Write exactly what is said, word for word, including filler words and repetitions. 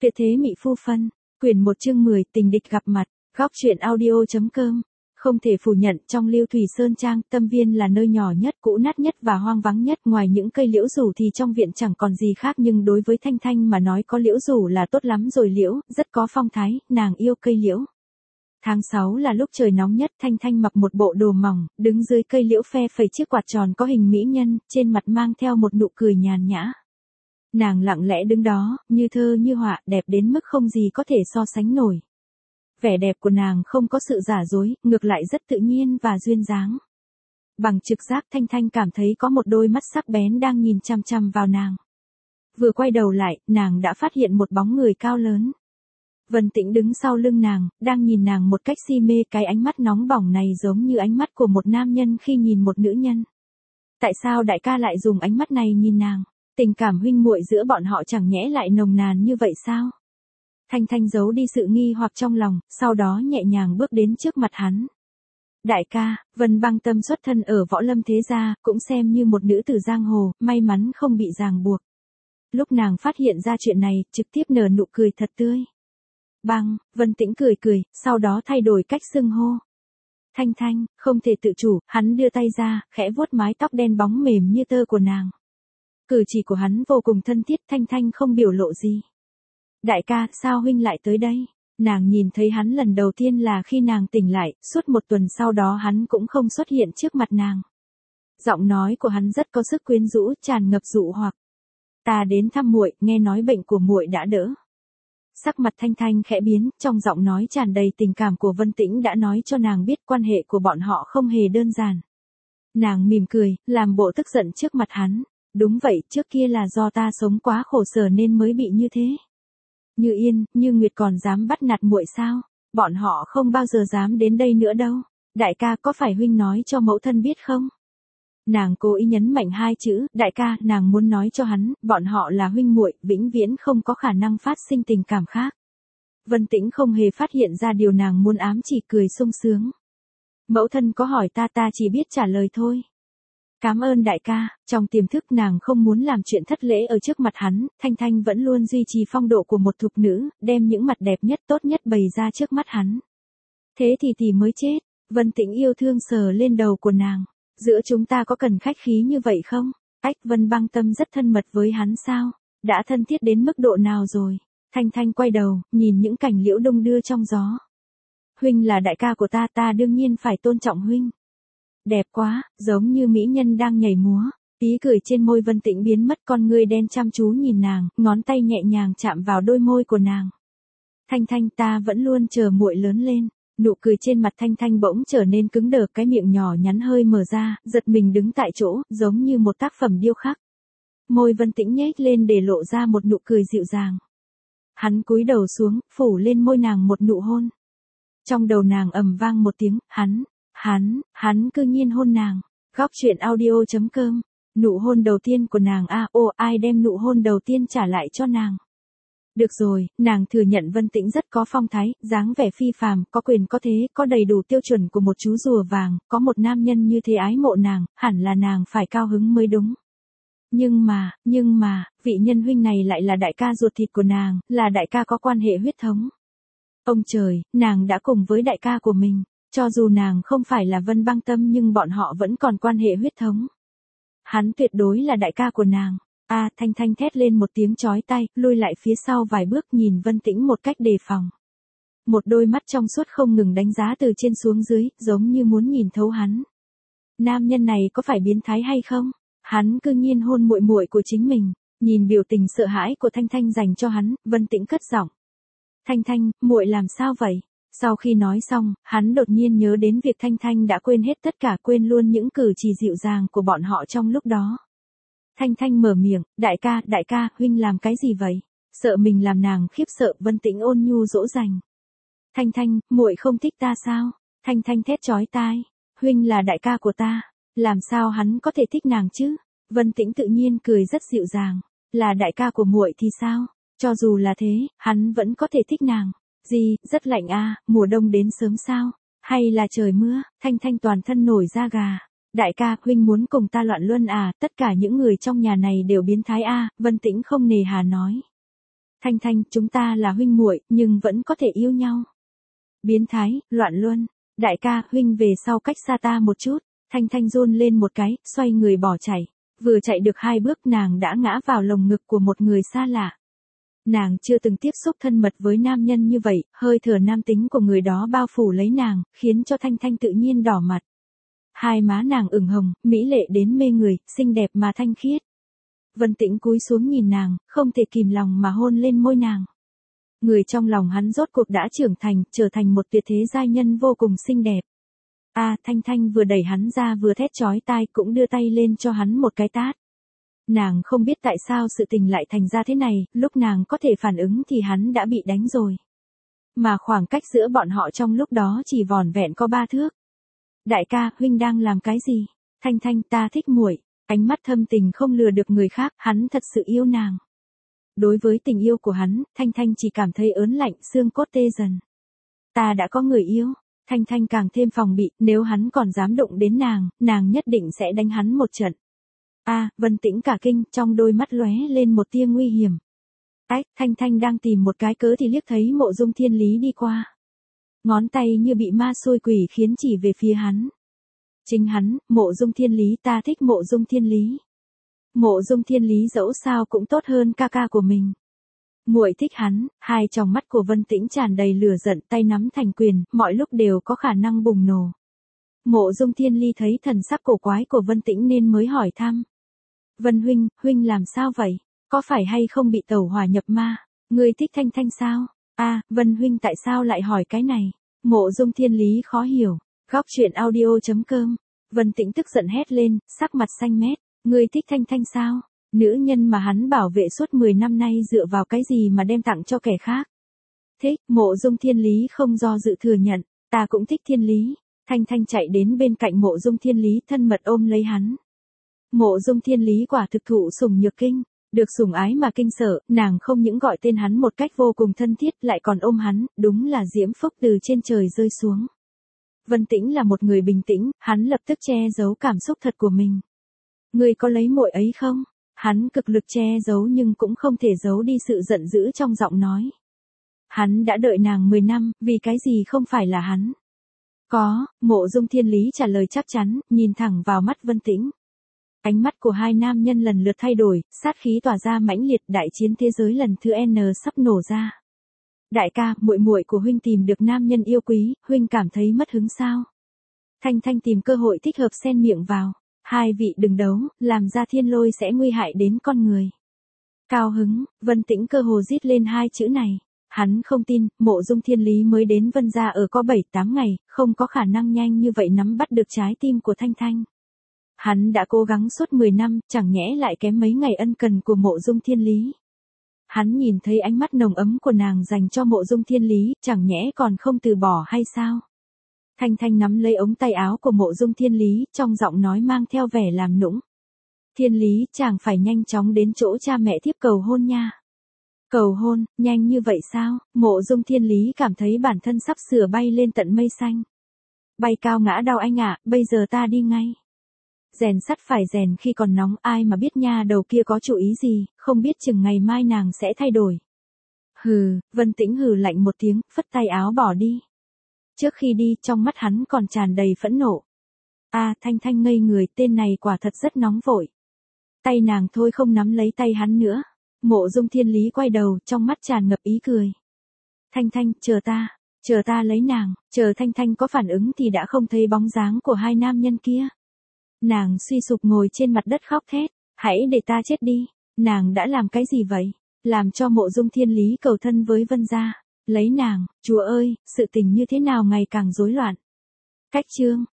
Tuyệt thế mỹ phu phân, quyển một chương mười, tình địch gặp mặt, góc truyện audio.com. Không thể phủ nhận, trong Lưu Thủy Sơn Trang, Tâm Viên là nơi nhỏ nhất, cũ nát nhất và hoang vắng nhất. Ngoài những cây liễu rủ thì trong viện chẳng còn gì khác, nhưng đối với Thanh Thanh mà nói có liễu rủ là tốt lắm rồi. Liễu, rất có phong thái, nàng yêu cây liễu. Tháng sáu là lúc trời nóng nhất, Thanh Thanh mặc một bộ đồ mỏng, đứng dưới cây liễu phe phẩy chiếc quạt tròn có hình mỹ nhân, trên mặt mang theo một nụ cười nhàn nhã. Nàng lặng lẽ đứng đó, như thơ như họa, đẹp đến mức không gì có thể so sánh nổi. Vẻ đẹp của nàng không có sự giả dối, ngược lại rất tự nhiên và duyên dáng. Bằng trực giác Thanh Thanh cảm thấy có một đôi mắt sắc bén đang nhìn chằm chằm vào nàng. Vừa quay đầu lại, nàng đã phát hiện một bóng người cao lớn. Vân Tĩnh đứng sau lưng nàng, đang nhìn nàng một cách si mê. Cái ánh mắt nóng bỏng này giống như ánh mắt của một nam nhân khi nhìn một nữ nhân. Tại sao đại ca lại dùng ánh mắt này nhìn nàng? Tình cảm huynh muội giữa bọn họ chẳng nhẽ lại nồng nàn như vậy sao? Thanh Thanh giấu đi sự nghi hoặc trong lòng, sau đó nhẹ nhàng bước đến trước mặt hắn. Đại ca, Vân Băng Tâm xuất thân ở võ lâm thế gia, cũng xem như một nữ tử giang hồ, may mắn không bị ràng buộc. Lúc nàng phát hiện ra chuyện này, trực tiếp nở nụ cười thật tươi. Băng, Vân Tĩnh cười cười, sau đó thay đổi cách xưng hô. Thanh Thanh, không thể tự chủ, hắn đưa tay ra, khẽ vuốt mái tóc đen bóng mềm như tơ của nàng. Cử chỉ của hắn vô cùng thân thiết. Thanh Thanh không biểu lộ gì. Đại ca, sao huynh lại tới đây? Nàng nhìn thấy hắn lần đầu tiên là khi nàng tỉnh lại, suốt một tuần sau đó hắn cũng không xuất hiện trước mặt nàng. Giọng nói của hắn rất có sức quyến rũ, tràn ngập dụ hoặc. Ta đến thăm muội, nghe nói bệnh của muội đã đỡ. Sắc mặt Thanh Thanh khẽ biến, trong giọng nói tràn đầy tình cảm của Vân Tĩnh đã nói cho nàng biết quan hệ của bọn họ không hề đơn giản. Nàng mỉm cười, làm bộ tức giận trước mặt hắn. Đúng vậy, trước kia là do ta sống quá khổ sở nên mới bị như thế. Như Yên, Như Nguyệt còn dám bắt nạt muội sao? Bọn họ không bao giờ dám đến đây nữa đâu. Đại ca, có phải huynh nói cho mẫu thân biết không? Nàng cố ý nhấn mạnh hai chữ, đại ca. Nàng muốn nói cho hắn, bọn họ là huynh muội, vĩnh viễn không có khả năng phát sinh tình cảm khác. Vân Tĩnh không hề phát hiện ra điều nàng muốn ám chỉ, cười sung sướng. Mẫu thân có hỏi ta, ta chỉ biết trả lời thôi. Cảm ơn đại ca. Trong tiềm thức nàng không muốn làm chuyện thất lễ ở trước mặt hắn. Thanh Thanh vẫn luôn duy trì phong độ của một thục nữ, đem những mặt đẹp nhất tốt nhất bày ra trước mắt hắn. Thế thì tỷ mới chết. Vân Tĩnh yêu thương sờ lên đầu của nàng. Giữa chúng ta có cần khách khí như vậy không? Ách, Vân Băng Tâm rất thân mật với hắn sao? Đã thân thiết đến mức độ nào rồi? Thanh Thanh quay đầu, nhìn những cành liễu đung đưa trong gió. Huynh là đại ca của ta, ta đương nhiên phải tôn trọng huynh. Đẹp quá, giống như mỹ nhân đang nhảy múa. Tí cười trên môi Vân Tĩnh biến mất, con ngươi đen chăm chú nhìn nàng, ngón tay nhẹ nhàng chạm vào đôi môi của nàng. Thanh Thanh, ta vẫn luôn chờ muội lớn lên. Nụ cười trên mặt Thanh Thanh bỗng trở nên cứng đờ, cái miệng nhỏ nhắn hơi mở ra, giật mình đứng tại chỗ, giống như một tác phẩm điêu khắc. Môi Vân Tĩnh nhếch lên để lộ ra một nụ cười dịu dàng. Hắn cúi đầu xuống, phủ lên môi nàng một nụ hôn. Trong đầu nàng ầm vang một tiếng, hắn, hắn, hắn cư nhiên hôn nàng. Góc truyện audio.com. Nụ hôn đầu tiên của nàng a, à, ô, ai đem nụ hôn đầu tiên trả lại cho nàng? Được rồi, nàng thừa nhận Vân Tĩnh rất có phong thái, dáng vẻ phi phàm, có quyền có thế, có đầy đủ tiêu chuẩn của một chú rùa vàng, có một nam nhân như thế ái mộ nàng, hẳn là nàng phải cao hứng mới đúng. Nhưng mà, nhưng mà, vị nhân huynh này lại là đại ca ruột thịt của nàng, là đại ca có quan hệ huyết thống. Ông trời, nàng đã cùng với đại ca của mình, cho dù nàng không phải là Vân Băng Tâm nhưng bọn họ vẫn còn quan hệ huyết thống. Hắn tuyệt đối là đại ca của nàng. A, à, Thanh Thanh thét lên một tiếng chói tai, lui lại phía sau vài bước nhìn Vân Tĩnh một cách đề phòng. Một đôi mắt trong suốt không ngừng đánh giá từ trên xuống dưới, giống như muốn nhìn thấu hắn. Nam nhân này có phải biến thái hay không? Hắn cư nhiên hôn muội muội của chính mình. Nhìn biểu tình sợ hãi của Thanh Thanh dành cho hắn, Vân Tĩnh cất giọng. Thanh Thanh, muội làm sao vậy? Sau khi nói xong, hắn đột nhiên nhớ đến việc Thanh Thanh đã quên hết tất cả, quên luôn những cử chỉ dịu dàng của bọn họ trong lúc đó. Thanh Thanh mở miệng, đại ca, đại ca, huynh làm cái gì vậy? Sợ mình làm nàng khiếp sợ. Vân Tĩnh ôn nhu dỗ dành. Thanh Thanh, muội không thích ta sao? Thanh Thanh thét chói tai, huynh là đại ca của ta, làm sao hắn có thể thích nàng chứ? Vân Tĩnh tự nhiên cười rất dịu dàng, là đại ca của muội thì sao? Cho dù là thế, hắn vẫn có thể thích nàng. Gì, rất lạnh à, mùa đông đến sớm sao? Hay là trời mưa? Thanh Thanh toàn thân nổi da gà. Đại ca, huynh muốn cùng ta loạn luân à, tất cả những người trong nhà này đều biến thái a, à, Vân Tĩnh không nề hà nói. Thanh Thanh, chúng ta là huynh muội, nhưng vẫn có thể yêu nhau. Biến thái, loạn luân. Đại ca, huynh về sau cách xa ta một chút. Thanh Thanh run lên một cái, xoay người bỏ chạy. Vừa chạy được hai bước nàng đã ngã vào lồng ngực của một người xa lạ. Nàng chưa từng tiếp xúc thân mật với nam nhân như vậy, hơi thở nam tính của người đó bao phủ lấy nàng, khiến cho Thanh Thanh tự nhiên đỏ mặt. Hai má nàng ửng hồng, mỹ lệ đến mê người, xinh đẹp mà thanh khiết. Vân Tĩnh cúi xuống nhìn nàng, không thể kìm lòng mà hôn lên môi nàng. Người trong lòng hắn rốt cuộc đã trưởng thành, trở thành một tuyệt thế giai nhân vô cùng xinh đẹp. A, à, Thanh Thanh vừa đẩy hắn ra vừa thét chói tai cũng đưa tay lên cho hắn một cái tát. Nàng không biết tại sao sự tình lại thành ra thế này, lúc nàng có thể phản ứng thì hắn đã bị đánh rồi. Mà khoảng cách giữa bọn họ trong lúc đó chỉ vỏn vẹn có ba thước. Đại ca, huynh đang làm cái gì? Thanh Thanh, ta thích muội. Ánh mắt thâm tình không lừa được người khác, hắn thật sự yêu nàng. Đối với tình yêu của hắn, Thanh Thanh chỉ cảm thấy ớn lạnh, xương cốt tê dần. Ta đã có người yêu. Thanh Thanh càng thêm phòng bị, nếu hắn còn dám đụng đến nàng, nàng nhất định sẽ đánh hắn một trận. A, à, Vân Tĩnh cả kinh, trong đôi mắt lóe lên một tia nguy hiểm. Ách, Thanh Thanh đang tìm một cái cớ thì liếc thấy Mộ Dung Thiên Lý đi qua. Ngón tay như bị ma xôi quỷ khiến chỉ về phía hắn. Chính hắn, Mộ Dung Thiên Lý, ta thích Mộ Dung Thiên Lý. Mộ Dung Thiên Lý dẫu sao cũng tốt hơn ca ca của mình. Muội thích hắn. Hai tròng mắt của Vân Tĩnh tràn đầy lửa giận, tay nắm thành quyền, mọi lúc đều có khả năng bùng nổ. Mộ Dung Thiên Lý thấy thần sắc cổ quái của Vân Tĩnh nên mới hỏi thăm. Vân huynh, huynh làm sao vậy? Có phải hay không bị tẩu hỏa nhập ma? Ngươi thích Thanh Thanh sao? A, à, Vân huynh tại sao lại hỏi cái này? Mộ Dung Thiên Lý khó hiểu. Góc truyện audio chấm com. Vân Tĩnh tức giận hét lên, sắc mặt xanh mét. Ngươi thích Thanh Thanh sao? Nữ nhân mà hắn bảo vệ suốt mười năm nay dựa vào cái gì mà đem tặng cho kẻ khác? Thích. Mộ Dung Thiên Lý không do dự thừa nhận. Ta cũng thích Thiên Lý. Thanh Thanh chạy đến bên cạnh Mộ Dung Thiên Lý thân mật ôm lấy hắn. Mộ Dung Thiên Lý quả thực thụ sủng nhược kinh. Được sủng ái mà kinh sợ, nàng không những gọi tên hắn một cách vô cùng thân thiết lại còn ôm hắn, đúng là diễm phúc từ trên trời rơi xuống. Vân Tĩnh là một người bình tĩnh, hắn lập tức che giấu cảm xúc thật của mình. Ngươi có lấy muội ấy không? Hắn cực lực che giấu nhưng cũng không thể giấu đi sự giận dữ trong giọng nói. Hắn đã đợi nàng mười năm, vì cái gì không phải là hắn? Có, Mộ Dung Thiên Lý trả lời chắc chắn, nhìn thẳng vào mắt Vân Tĩnh. Ánh mắt của hai nam nhân lần lượt thay đổi, sát khí tỏa ra mãnh liệt, đại chiến thế giới lần thứ N sắp nổ ra. Đại ca, muội muội của huynh tìm được nam nhân yêu quý, huynh cảm thấy mất hứng sao? Thanh Thanh tìm cơ hội thích hợp xen miệng vào. Hai vị đừng đấu, làm ra thiên lôi sẽ nguy hại đến con người. Cao hứng, Vân Tĩnh cơ hồ rít lên hai chữ này. Hắn không tin, Mộ Dung Thiên Lý mới đến Vân gia ở có bảy tám ngày, không có khả năng nhanh như vậy nắm bắt được trái tim của Thanh Thanh. Hắn đã cố gắng suốt mười năm, chẳng nhẽ lại kém mấy ngày ân cần của Mộ Dung Thiên Lý. Hắn nhìn thấy ánh mắt nồng ấm của nàng dành cho Mộ Dung Thiên Lý, chẳng nhẽ còn không từ bỏ hay sao? Thanh Thanh nắm lấy ống tay áo của Mộ Dung Thiên Lý, trong giọng nói mang theo vẻ làm nũng. Thiên Lý, chàng phải nhanh chóng đến chỗ cha mẹ thiếp cầu hôn nha. Cầu hôn, nhanh như vậy sao? Mộ Dung Thiên Lý cảm thấy bản thân sắp sửa bay lên tận mây xanh. Bay cao ngã đau anh ạ, bây giờ ta đi ngay. Rèn sắt phải rèn khi còn nóng, ai mà biết nha đầu kia có chủ ý gì, không biết chừng ngày mai nàng sẽ thay đổi. Hừ, Vân Tĩnh hừ lạnh một tiếng, phất tay áo bỏ đi. Trước khi đi, trong mắt hắn còn tràn đầy phẫn nộ. A, à, Thanh Thanh ngây người, tên này quả thật rất nóng vội. Tay nàng thôi không nắm lấy tay hắn nữa. Mộ Dung Thiên Lý quay đầu, trong mắt tràn ngập ý cười. Thanh Thanh, chờ ta, chờ ta lấy nàng, chờ Thanh Thanh có phản ứng thì đã không thấy bóng dáng của hai nam nhân kia. Nàng suy sụp ngồi trên mặt đất khóc thét, hãy để ta chết đi, nàng đã làm cái gì vậy? Làm cho Mộ Dung Thiên Lý cầu thân với Vân gia, lấy nàng, chúa ơi, sự tình như thế nào ngày càng rối loạn. Cách chương